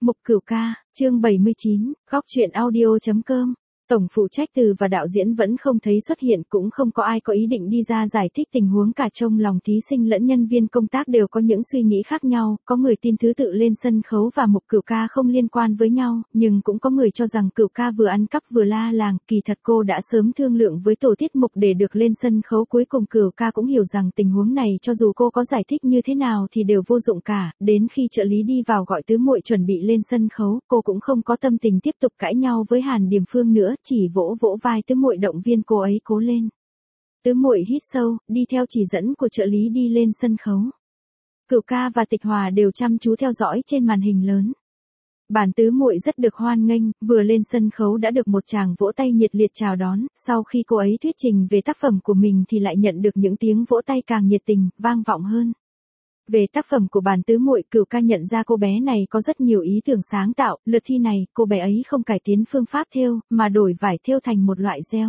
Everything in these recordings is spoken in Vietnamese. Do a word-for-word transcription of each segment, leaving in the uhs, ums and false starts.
Mục Cửu Ca, chương bảy mươi chín, góc truyện audio.com. Tổng phụ trách từ và đạo diễn vẫn không thấy xuất hiện, cũng không có ai có ý định đi ra giải thích tình huống, cả trong lòng thí sinh lẫn nhân viên công tác đều có những suy nghĩ khác nhau, có người tin thứ tự lên sân khấu và Mục Cửu Ca không liên quan với nhau, nhưng cũng có người cho rằng Cửu Ca vừa ăn cắp vừa la làng, kỳ thật cô đã sớm thương lượng với tổ tiết mục để được lên sân khấu. Cuối cùng Cửu Ca cũng hiểu rằng tình huống này cho dù cô có giải thích như thế nào thì đều vô dụng cả, đến khi trợ lý đi vào gọi tứ muội chuẩn bị lên sân khấu, cô cũng không có tâm tình tiếp tục cãi nhau với Hàn Điềm Phương nữa, chỉ vỗ vỗ vai tứ muội động viên cô ấy cố lên. Tứ muội hít sâu, đi theo chỉ dẫn của trợ lý đi lên sân khấu. Cửu Ca và Tịch Hòa đều chăm chú theo dõi trên màn hình lớn. Bản tứ muội rất được hoan nghênh, vừa lên sân khấu đã được một tràng vỗ tay nhiệt liệt chào đón, sau khi cô ấy thuyết trình về tác phẩm của mình thì lại nhận được những tiếng vỗ tay càng nhiệt tình, vang vọng hơn. Về tác phẩm của bản tứ muội, Cửu Ca nhận ra cô bé này có rất nhiều ý tưởng sáng tạo, lượt thi này, cô bé ấy không cải tiến phương pháp thêu, mà đổi vải thêu thành một loại gel.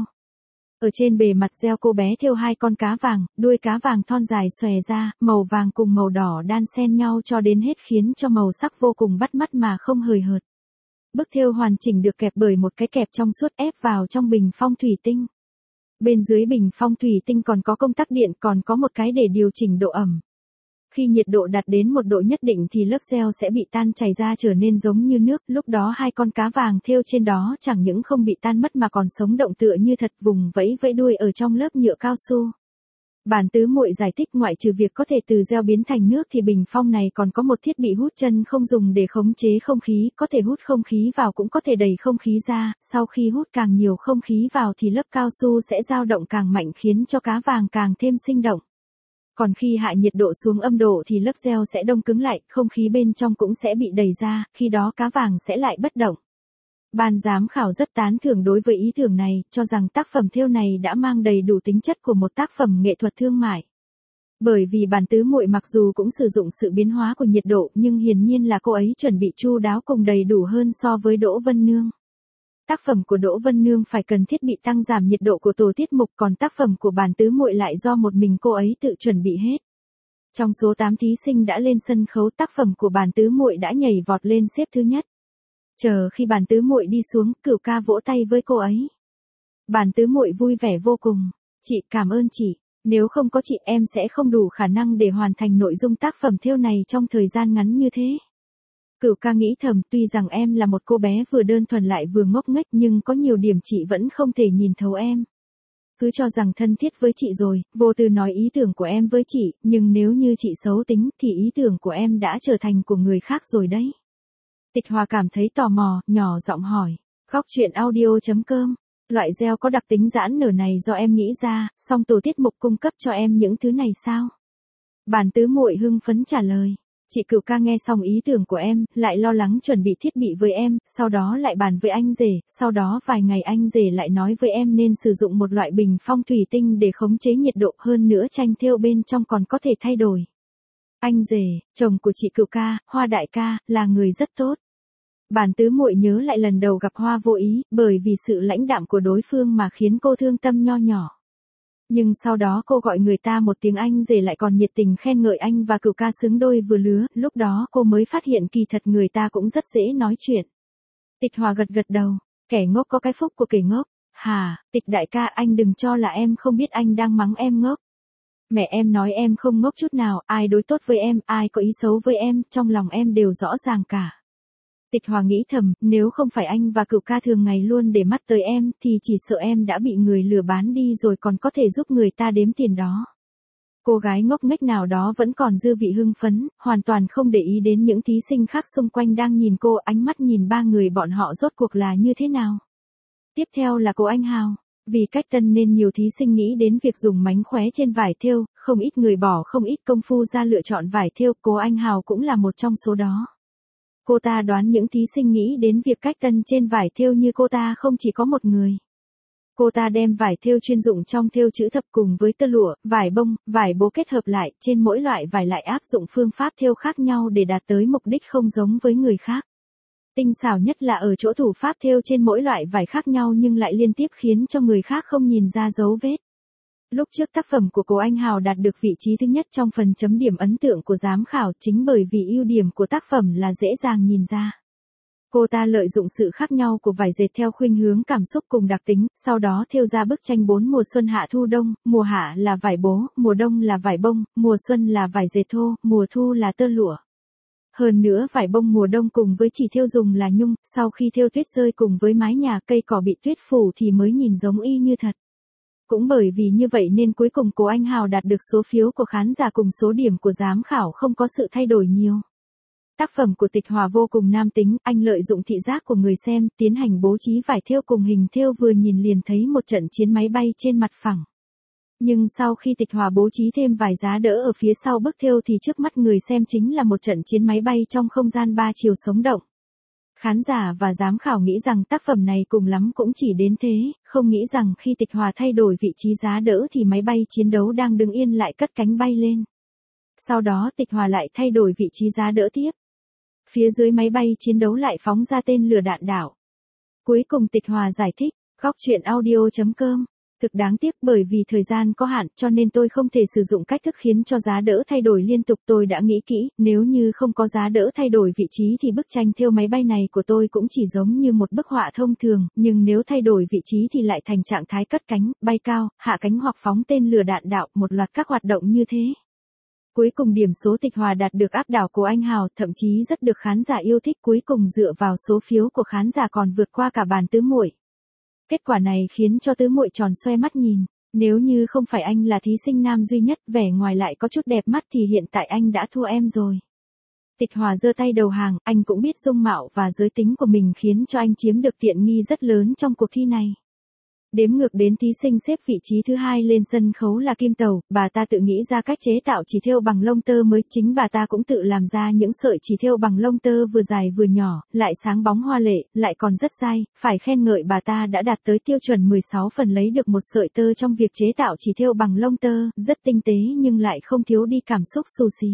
Ở trên bề mặt gel cô bé thêu hai con cá vàng, đuôi cá vàng thon dài xòe ra, màu vàng cùng màu đỏ đan xen nhau cho đến hết khiến cho màu sắc vô cùng bắt mắt mà không hời hợt. Bức thêu hoàn chỉnh được kẹp bởi một cái kẹp trong suốt ép vào trong bình phong thủy tinh. Bên dưới bình phong thủy tinh còn có công tắc điện, còn có một cái để điều chỉnh độ ẩm. Khi nhiệt độ đạt đến một độ nhất định thì lớp gel sẽ bị tan chảy ra trở nên giống như nước, lúc đó hai con cá vàng thêu trên đó chẳng những không bị tan mất mà còn sống động tựa như thật, vùng vẫy vẫy đuôi ở trong lớp nhựa cao su. Bản tứ muội giải thích ngoại trừ việc có thể từ gel biến thành nước thì bình phong này còn có một thiết bị hút chân không dùng để khống chế không khí, có thể hút không khí vào cũng có thể đẩy không khí ra, sau khi hút càng nhiều không khí vào thì lớp cao su sẽ dao động càng mạnh khiến cho cá vàng càng thêm sinh động. Còn khi hạ nhiệt độ xuống âm độ thì lớp gel sẽ đông cứng lại, không khí bên trong cũng sẽ bị đẩy ra, khi đó cá vàng sẽ lại bất động. Ban giám khảo rất tán thưởng đối với ý tưởng này, cho rằng tác phẩm thêu này đã mang đầy đủ tính chất của một tác phẩm nghệ thuật thương mại. Bởi vì bản tứ muội mặc dù cũng sử dụng sự biến hóa của nhiệt độ, nhưng hiển nhiên là cô ấy chuẩn bị chu đáo cùng đầy đủ hơn so với Đỗ Vân Nương. Tác phẩm của Đỗ Vân Nương phải cần thiết bị tăng giảm nhiệt độ của tổ tiết mục, còn tác phẩm của bản tứ muội lại do một mình cô ấy tự chuẩn bị hết. Trong số tám thí sinh đã lên sân khấu, tác phẩm của bản tứ muội đã nhảy vọt lên xếp thứ nhất. Chờ khi bản tứ muội đi xuống, Cửu Ca vỗ tay với cô ấy. Bản tứ muội vui vẻ vô cùng. Chị, cảm ơn chị. Nếu không có chị em sẽ không đủ khả năng để hoàn thành nội dung tác phẩm thêu này trong thời gian ngắn như thế. Cửu Ca nghĩ thầm, tuy rằng em là một cô bé vừa đơn thuần lại vừa ngốc nghếch nhưng có nhiều điểm chị vẫn không thể nhìn thấu em. Cứ cho rằng thân thiết với chị rồi, vô tư nói ý tưởng của em với chị, nhưng nếu như chị xấu tính thì ý tưởng của em đã trở thành của người khác rồi đấy. Tịch Hòa cảm thấy tò mò, nhỏ giọng hỏi. Góc truyện audio.com. Loại gel có đặc tính giãn nở này do em nghĩ ra, song tổ tiết mục cung cấp cho em những thứ này sao? Bản tứ muội hưng phấn trả lời. Chị Cửu Ca nghe xong ý tưởng của em, lại lo lắng chuẩn bị thiết bị với em, sau đó lại bàn với anh rể, sau đó vài ngày anh rể lại nói với em nên sử dụng một loại bình phong thủy tinh để khống chế nhiệt độ, hơn nữa tranh thêu bên trong còn có thể thay đổi. Anh rể, chồng của chị Cửu Ca, Hoa đại ca, là người rất tốt. Bản tứ muội nhớ lại lần đầu gặp Hoa vô ý, bởi vì sự lãnh đạm của đối phương mà khiến cô thương tâm nho nhỏ. Nhưng sau đó cô gọi người ta một tiếng anh rể lại còn nhiệt tình khen ngợi anh và Cửu Ca xứng đôi vừa lứa, lúc đó cô mới phát hiện kỳ thật người ta cũng rất dễ nói chuyện. Tịch Hòa gật gật đầu, kẻ ngốc có cái phúc của kẻ ngốc. Hà, Tịch đại ca, anh đừng cho là em không biết anh đang mắng em ngốc. Mẹ em nói em không ngốc chút nào, ai đối tốt với em, ai có ý xấu với em, trong lòng em đều rõ ràng cả. Tịch Hòa nghĩ thầm, nếu không phải anh và Cửu Ca thường ngày luôn để mắt tới em, thì chỉ sợ em đã bị người lừa bán đi rồi còn có thể giúp người ta đếm tiền đó. Cô gái ngốc nghếch nào đó vẫn còn dư vị hưng phấn, hoàn toàn không để ý đến những thí sinh khác xung quanh đang nhìn cô, ánh mắt nhìn ba người bọn họ rốt cuộc là như thế nào. Tiếp theo là cô Anh Hào. Vì cách tân nên nhiều thí sinh nghĩ đến việc dùng mánh khóe trên vải thêu, không ít người bỏ không ít công phu ra lựa chọn vải thêu, cô Anh Hào cũng là một trong số đó. Cô ta đoán những thí sinh nghĩ đến việc cách tân trên vải thêu như cô ta không chỉ có một người. Cô ta đem vải thêu chuyên dụng trong thêu chữ thập cùng với tơ lụa, vải bông, vải bố kết hợp lại, trên mỗi loại vải lại áp dụng phương pháp thêu khác nhau để đạt tới mục đích không giống với người khác. Tinh xảo nhất là ở chỗ thủ pháp thêu trên mỗi loại vải khác nhau nhưng lại liên tiếp khiến cho người khác không nhìn ra dấu vết. Lúc trước tác phẩm của cô Anh Hào đạt được vị trí thứ nhất trong phần chấm điểm ấn tượng của giám khảo chính bởi vì ưu điểm của tác phẩm là dễ dàng nhìn ra. Cô ta lợi dụng sự khác nhau của vải dệt theo khuynh hướng cảm xúc cùng đặc tính, sau đó thêu ra bức tranh bốn mùa xuân hạ thu đông, mùa hạ là vải bố, mùa đông là vải bông, mùa xuân là vải dệt thô, mùa thu là tơ lụa. Hơn nữa vải bông mùa đông cùng với chỉ thêu dùng là nhung, sau khi thêu tuyết rơi cùng với mái nhà cây cỏ bị tuyết phủ thì mới nhìn giống y như thật. Cũng bởi vì như vậy nên cuối cùng Cố Anh Hào đạt được số phiếu của khán giả cùng số điểm của giám khảo không có sự thay đổi nhiều. Tác phẩm của Tịch Hòa vô cùng nam tính, anh lợi dụng thị giác của người xem, tiến hành bố trí vải thêu cùng hình thêu vừa nhìn liền thấy một trận chiến máy bay trên mặt phẳng. Nhưng sau khi Tịch Hòa bố trí thêm vài giá đỡ ở phía sau bức thêu thì trước mắt người xem chính là một trận chiến máy bay trong không gian ba chiều sống động. Khán giả và giám khảo nghĩ rằng tác phẩm này cùng lắm cũng chỉ đến thế, không nghĩ rằng khi Tịch Hòa thay đổi vị trí giá đỡ thì máy bay chiến đấu đang đứng yên lại cất cánh bay lên. Sau đó Tịch Hòa lại thay đổi vị trí giá đỡ tiếp. Phía dưới máy bay chiến đấu lại phóng ra tên lửa đạn đạo. Cuối cùng Tịch Hòa giải thích, góc truyện audio chấm com. Thực đáng tiếc bởi vì thời gian có hạn cho nên tôi không thể sử dụng cách thức khiến cho giá đỡ thay đổi liên tục. Tôi đã nghĩ kỹ, nếu như không có giá đỡ thay đổi vị trí thì bức tranh thêu máy bay này của tôi cũng chỉ giống như một bức họa thông thường, nhưng nếu thay đổi vị trí thì lại thành trạng thái cất cánh, bay cao, hạ cánh hoặc phóng tên lửa đạn đạo, một loạt các hoạt động như thế. Cuối cùng điểm số Tịch Hòa đạt được áp đảo Cố Anh Hào, thậm chí rất được khán giả yêu thích, cuối cùng dựa vào số phiếu của khán giả còn vượt qua cả bàn tứ muội. Kết quả này khiến cho tứ muội tròn xoe mắt nhìn, nếu như không phải anh là thí sinh nam duy nhất, vẻ ngoài lại có chút đẹp mắt thì hiện tại anh đã thua em rồi. Tịch Hòa giơ tay đầu hàng, anh cũng biết dung mạo và giới tính của mình khiến cho anh chiếm được tiện nghi rất lớn trong cuộc thi này. Đếm ngược đến thí sinh xếp vị trí thứ hai lên sân khấu là Kim Tầu, bà ta tự nghĩ ra cách chế tạo chỉ thêu bằng lông tơ mới, chính bà ta cũng tự làm ra những sợi chỉ thêu bằng lông tơ vừa dài vừa nhỏ, lại sáng bóng hoa lệ, lại còn rất dai, phải khen ngợi bà ta đã đạt tới tiêu chuẩn mười sáu phần lấy được một sợi tơ trong việc chế tạo chỉ thêu bằng lông tơ, rất tinh tế nhưng lại không thiếu đi cảm xúc xù xì.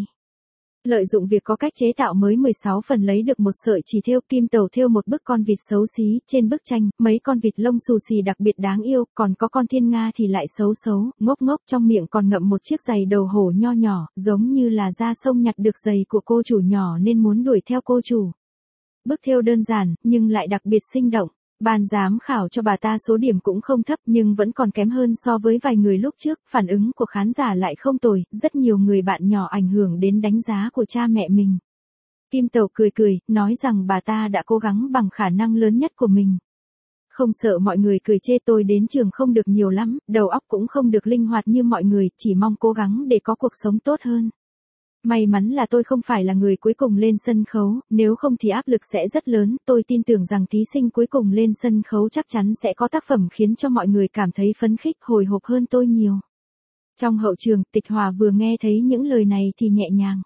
Lợi dụng việc có cách chế tạo mới mười sáu phần lấy được một sợi chỉ thêu, Kim Tầu thêu một bức con vịt xấu xí, trên bức tranh, mấy con vịt lông xù xì đặc biệt đáng yêu, còn có con thiên nga thì lại xấu xấu, ngốc ngốc, trong miệng còn ngậm một chiếc giày đầu hổ nho nhỏ, giống như là ra sông nhặt được giày của cô chủ nhỏ nên muốn đuổi theo cô chủ. Bức thêu đơn giản, nhưng lại đặc biệt sinh động. Ban giám khảo cho bà ta số điểm cũng không thấp nhưng vẫn còn kém hơn so với vài người lúc trước, phản ứng của khán giả lại không tồi, rất nhiều người bạn nhỏ ảnh hưởng đến đánh giá của cha mẹ mình. Kim Tầu cười cười, nói rằng bà ta đã cố gắng bằng khả năng lớn nhất của mình. Không sợ mọi người cười chê, tôi đến trường không được nhiều lắm, đầu óc cũng không được linh hoạt như mọi người, chỉ mong cố gắng để có cuộc sống tốt hơn. May mắn là tôi không phải là người cuối cùng lên sân khấu, nếu không thì áp lực sẽ rất lớn, tôi tin tưởng rằng thí sinh cuối cùng lên sân khấu chắc chắn sẽ có tác phẩm khiến cho mọi người cảm thấy phấn khích, hồi hộp hơn tôi nhiều. Trong hậu trường, Tịch Hòa vừa nghe thấy những lời này thì nhẹ nhàng.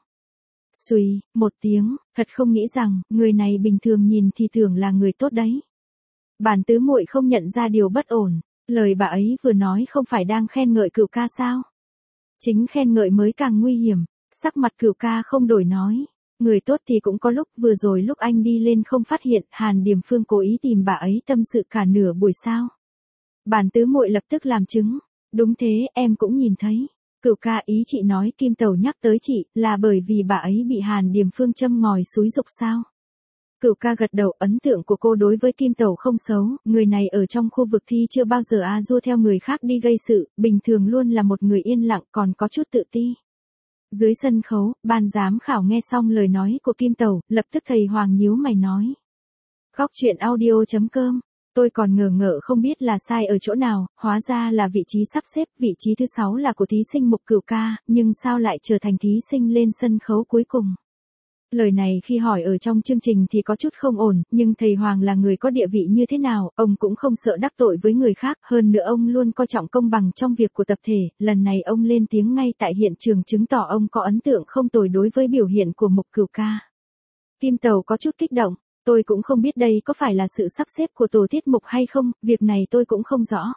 Xùy, một tiếng, thật không nghĩ rằng, người này bình thường nhìn thì tưởng là người tốt đấy. Bản tứ muội không nhận ra điều bất ổn, lời bà ấy vừa nói không phải đang khen ngợi Cửu ca sao? Chính khen ngợi mới càng nguy hiểm. Sắc mặt Cửu ca không đổi nói, người tốt thì cũng có lúc, vừa rồi lúc anh đi lên không phát hiện, Hàn Điềm Phương cố ý tìm bà ấy tâm sự cả nửa buổi sao. Bản tứ muội lập tức làm chứng, đúng thế, em cũng nhìn thấy. Cửu ca, ý chị nói Kim Tầu nhắc tới chị, là bởi vì bà ấy bị Hàn Điềm Phương châm ngòi xúi giục sao? Cửu ca gật đầu, ấn tượng của cô đối với Kim Tầu không xấu, người này ở trong khu vực thi chưa bao giờ a dua theo người khác đi gây sự, bình thường luôn là một người yên lặng còn có chút tự ti. Dưới sân khấu, ban giám khảo nghe xong lời nói của Kim Tầu, lập tức thầy Hoàng nhíu mày nói. Góc truyện audio chấm com, tôi còn ngờ ngợ không biết là sai ở chỗ nào, hóa ra là vị trí sắp xếp, vị trí thứ sáu là của thí sinh Mục Cửu ca, nhưng sao lại trở thành thí sinh lên sân khấu cuối cùng. Lời này khi hỏi ở trong chương trình thì có chút không ổn, nhưng thầy Hoàng là người có địa vị như thế nào, ông cũng không sợ đắc tội với người khác, hơn nữa ông luôn coi trọng công bằng trong việc của tập thể, lần này ông lên tiếng ngay tại hiện trường chứng tỏ ông có ấn tượng không tồi đối với biểu hiện của Mục Cửu ca. Kim Tầu có chút kích động, tôi cũng không biết đây có phải là sự sắp xếp của tổ tiết mục hay không, việc này tôi cũng không rõ.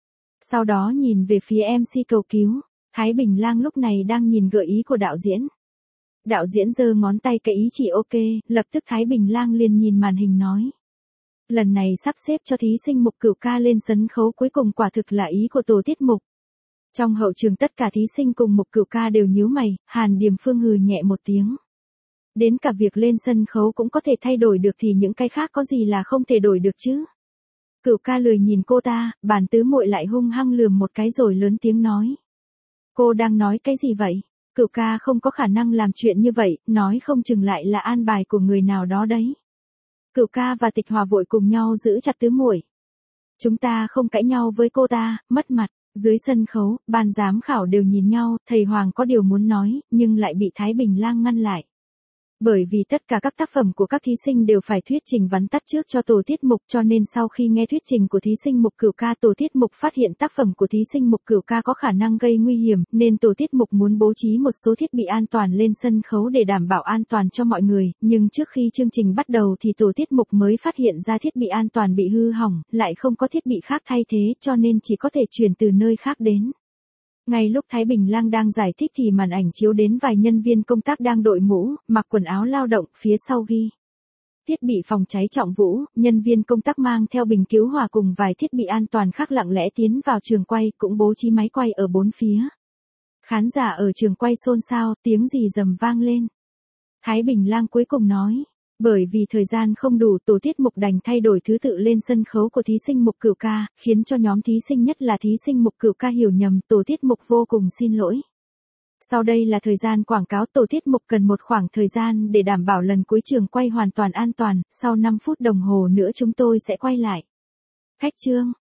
Sau đó nhìn về phía em xê cầu cứu, Thái Bình Lang lúc này đang nhìn gợi ý của đạo diễn. Đạo diễn giơ ngón tay cái ý chỉ ok, lập tức Thái Bình Lang liền nhìn màn hình nói. Lần này sắp xếp cho thí sinh Mục Cửu ca lên sân khấu cuối cùng quả thực là ý của tổ tiết mục. Trong hậu trường tất cả thí sinh cùng Mục Cửu ca đều nhíu mày, Hàn Điềm Phương hừ nhẹ một tiếng. Đến cả việc lên sân khấu cũng có thể thay đổi được thì những cái khác có gì là không thể đổi được chứ. Cửu ca lười nhìn cô ta, bàn tứ muội lại hung hăng lườm một cái rồi lớn tiếng nói. Cô đang nói cái gì vậy? Cửu ca không có khả năng làm chuyện như vậy, nói không chừng lại là an bài của người nào đó đấy. Cửu ca và Tịch Hòa vội cùng nhau giữ chặt tứ muội. Chúng ta không cãi nhau với cô ta, mất mặt. Dưới sân khấu, ban giám khảo đều nhìn nhau, thầy Hoàng có điều muốn nói, nhưng lại bị Thái Bình Lang ngăn lại. Bởi vì tất cả các tác phẩm của các thí sinh đều phải thuyết trình vắn tắt trước cho tổ tiết mục, cho nên sau khi nghe thuyết trình của thí sinh Mục Cửu ca, tổ tiết mục phát hiện tác phẩm của thí sinh Mục Cửu ca có khả năng gây nguy hiểm, nên tổ tiết mục muốn bố trí một số thiết bị an toàn lên sân khấu để đảm bảo an toàn cho mọi người, nhưng trước khi chương trình bắt đầu thì tổ tiết mục mới phát hiện ra thiết bị an toàn bị hư hỏng, lại không có thiết bị khác thay thế, cho nên chỉ có thể chuyển từ nơi khác đến. Ngay lúc Thái Bình Lang đang giải thích thì màn ảnh chiếu đến vài nhân viên công tác đang đội mũ, mặc quần áo lao động, phía sau ghi. Thiết bị phòng cháy Trọng Vũ, nhân viên công tác mang theo bình cứu hỏa cùng vài thiết bị an toàn khác lặng lẽ tiến vào trường quay, cũng bố trí máy quay ở bốn phía. Khán giả ở trường quay xôn xao, tiếng rì rầm vang lên. Thái Bình Lang cuối cùng nói. Bởi vì thời gian không đủ, tổ tiết mục đành thay đổi thứ tự lên sân khấu của thí sinh Mục Cửu ca, khiến cho nhóm thí sinh nhất là thí sinh Mục Cửu ca hiểu nhầm, tổ tiết mục vô cùng xin lỗi. Sau đây là thời gian quảng cáo, tổ tiết mục cần một khoảng thời gian để đảm bảo lần cuối trường quay hoàn toàn an toàn, sau năm phút đồng hồ nữa chúng tôi sẽ quay lại. Khách trương